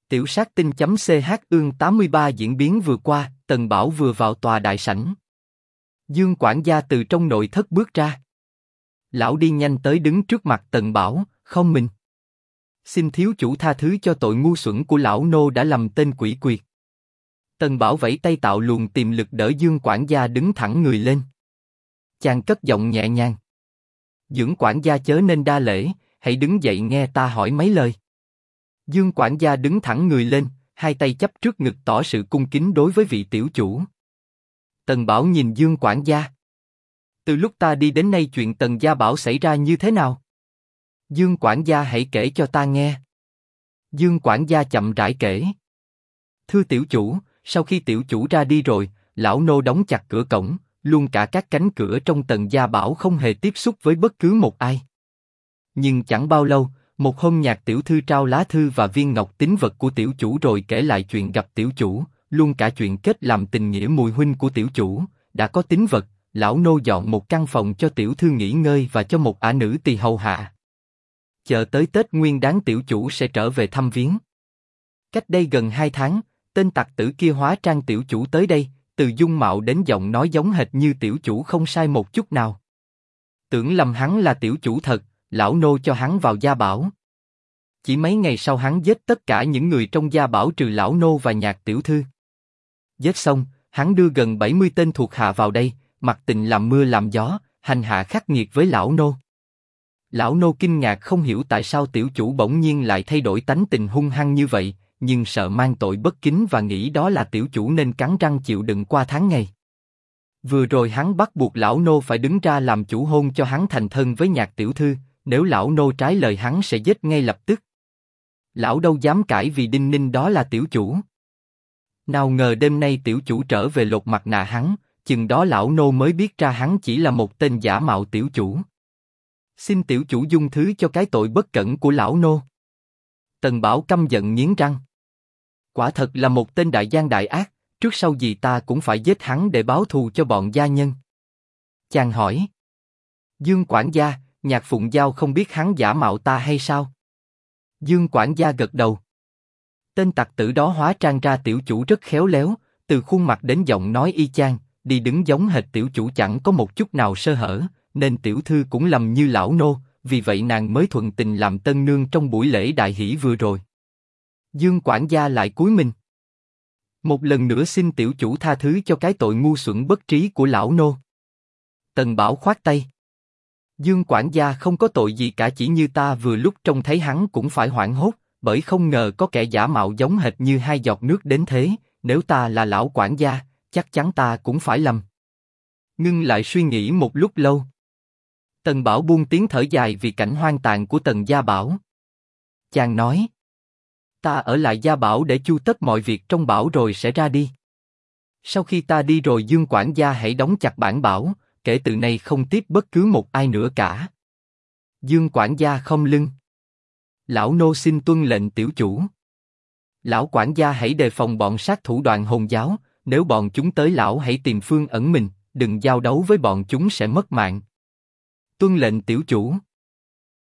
Tiểu sát tinh.ch ương 83 diễn biến vừa qua, Tần Bảo vừa vào tòa đại sảnh. Dương quản gia từ trong nội thất bước ra. Lão đi nhanh tới đứng trước mặt Tần Bảo, không mình. Xin thiếu chủ tha thứ cho tội ngu xuẩn của lão nô đã lầm tên quỷ quyệt. Tần Bảo vẫy tay tạo luồng tiềm lực đỡ Dương quản gia đứng thẳng người lên. Chàng cất giọng nhẹ nhàng. Dương quản gia chớ nên đa lễ, hãy đứng dậy nghe ta hỏi mấy lời. Dương quản gia đứng thẳng người lên, hai tay chắp trước ngực tỏ sự cung kính đối với vị tiểu chủ. Tần Bảo nhìn Dương quản gia. Từ lúc ta đi đến nay chuyện Tần gia Bảo xảy ra như thế nào? Dương quản gia hãy kể cho ta nghe. Dương quản gia chậm rãi kể. Thưa tiểu chủ, sau khi tiểu chủ ra đi rồi, lão nô đóng chặt cửa cổng, luôn cả các cánh cửa trong Tần gia Bảo không hề tiếp xúc với bất cứ một ai. Nhưng chẳng bao lâu, một hôm Nhạc tiểu thư trao lá thư và viên ngọc tín vật của tiểu chủ rồi kể lại chuyện gặp tiểu chủ, luôn cả chuyện kết làm tình nghĩa mùi huynh của tiểu chủ. Đã có tín vật, lão nô dọn một căn phòng cho tiểu thư nghỉ ngơi và cho một ả nữ tỳ hầu hạ. Chờ tới Tết Nguyên Đán tiểu chủ sẽ trở về thăm viếng. Cách đây gần 2 tháng, tên tặc tử kia hóa trang tiểu chủ tới đây, từ dung mạo đến giọng nói giống hệt như tiểu chủ không sai một chút nào. Tưởng lầm hắn là tiểu chủ thật, lão nô cho hắn vào gia bảo. Chỉ mấy ngày sau hắn giết tất cả những người trong gia bảo trừ lão nô và Nhạc tiểu thư. Giết xong, hắn đưa gần 70 tên thuộc hạ vào đây, mặc tình làm mưa làm gió, hành hạ khắc nghiệt với lão nô. Lão nô kinh ngạc không hiểu tại sao tiểu chủ bỗng nhiên lại thay đổi tánh tình hung hăng như vậy, nhưng sợ mang tội bất kính và nghĩ đó là tiểu chủ nên cắn răng chịu đựng qua tháng ngày. Vừa rồi hắn bắt buộc lão nô phải đứng ra làm chủ hôn cho hắn thành thân với Nhạc tiểu thư, nếu lão nô trái lời hắn sẽ giết ngay lập tức. Lão đâu dám cãi vì đinh ninh đó là tiểu chủ. Nào ngờ đêm nay tiểu chủ trở về lột mặt nạ hắn, chừng đó lão nô mới biết ra hắn chỉ là một tên giả mạo tiểu chủ. Xin tiểu chủ dung thứ cho cái tội bất cẩn của lão nô. Tần Bảo căm giận nghiến răng. Quả thật là một tên đại gian đại ác, trước sau gì ta cũng phải giết hắn để báo thù cho bọn gia nhân. Chàng hỏi. Dương quản gia, Nhạc Phụng Giao không biết hắn giả mạo ta hay sao? Dương quản gia gật đầu. Tên tặc tử đó hóa trang ra tiểu chủ rất khéo léo, từ khuôn mặt đến giọng nói y chang, đi đứng giống hệt tiểu chủ chẳng có một chút nào sơ hở, nên tiểu thư cũng lầm như lão nô, vì vậy nàng mới thuận tình làm tân nương trong buổi lễ đại hỷ vừa rồi. Dương quản gia lại cúi mình. Một lần nữa xin tiểu chủ tha thứ cho cái tội ngu xuẩn bất trí của lão nô. Tần Bảo khoát tay. Dương quản gia không có tội gì cả, chỉ như ta vừa lúc trông thấy hắn cũng phải hoảng hốt, bởi không ngờ có kẻ giả mạo giống hệt như hai giọt nước đến thế, nếu ta là lão quản gia, chắc chắn ta cũng phải lầm. Ngưng lại suy nghĩ một lúc lâu. Tần Bảo buông tiếng thở dài vì cảnh hoang tàn của Tần gia Bảo. Chàng nói. Ta ở lại gia bảo để chu tất mọi việc trong bảo rồi sẽ ra đi. Sau khi ta đi rồi Dương quản gia hãy đóng chặt bản bảo, kể từ nay không tiếp bất cứ một ai nữa cả. Dương quản gia khom lưng. Lão nô xin tuân lệnh tiểu chủ. Lão quản gia hãy đề phòng bọn sát thủ Đoàn Hồn giáo, nếu bọn chúng tới lão hãy tìm phương ẩn mình, đừng giao đấu với bọn chúng sẽ mất mạng. Tuân lệnh tiểu chủ.